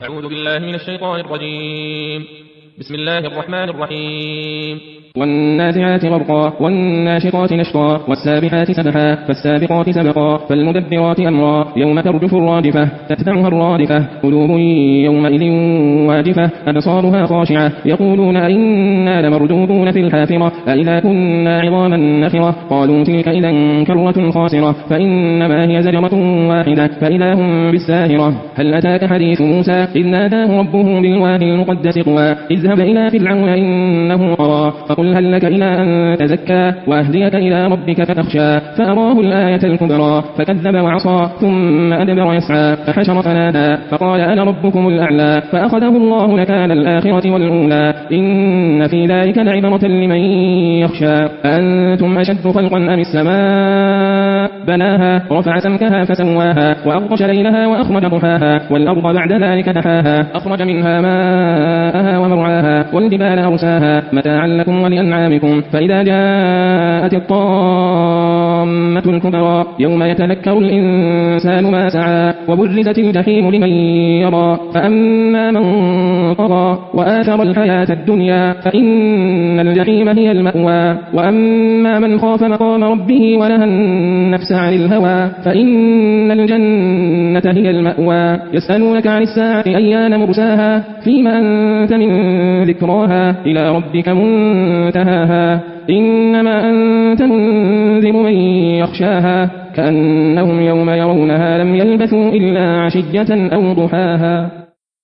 أعوذ بالله من الشيطان الرجيم. بسم الله الرحمن الرحيم. والنازعات غرقا والناشطات نشطا والسابحات سبحا فالسابقات سبقا فالمدبرات أمرا يوم ترجف الراجفة تتبعها الرادفة قلوب يومئذ واجفة أبصارها خاشعة يقولون أئنا لمردودون في الحافرة أئذا كنا عظاما نخرة قالوا تلك إذا كرة خاسرة فإنما هي زجرة واحدة فإذا هم بالساهرة. هل أتاك حديث موسى إذ ناداه ربه بالوادي المقدس طوى اذهب إلى فرعون إنه طغى فقل هل لك إلى أن تزكى وأهديك إلى ربك فتخشى فأراه الآية الكبرى فكذب وعصى ثم أدبر يسعى فحشر فنادى فقال أنا ربكم الأعلى فأخذه الله نكال الآخرة والأولى إن في ذلك لعبرة لمن يخشى. أنتم أشد خلقا أم السماء بناها رفع سمكها فسواها وأغطش ليلها وأخرج ضحاها والأرض بعد ذلك دحاها أخرج منها ماءها ومرعاها والجبال أرساها متاعا لكم ولأنعامكم. فإذا جاءت الطامة الكبرى يوم يتذكر الإنسان ما سعى وبرزت الجحيم لمن يرى فأما من طغى وآثر الحياة الدنيا فإن الجحيم هي المأوى وأما من خاف مقام ربه ونهى النفس عن الهوى فإن الجنة هي المأوى. يسألونك عن الساعة أيان مرساها فيما أنت من ذكراها إلى ربك منتهاها إنما أنت منذر من يخشاها كأنهم يوم يرونها لم يلبثوا إلا عشية أو ضحاها.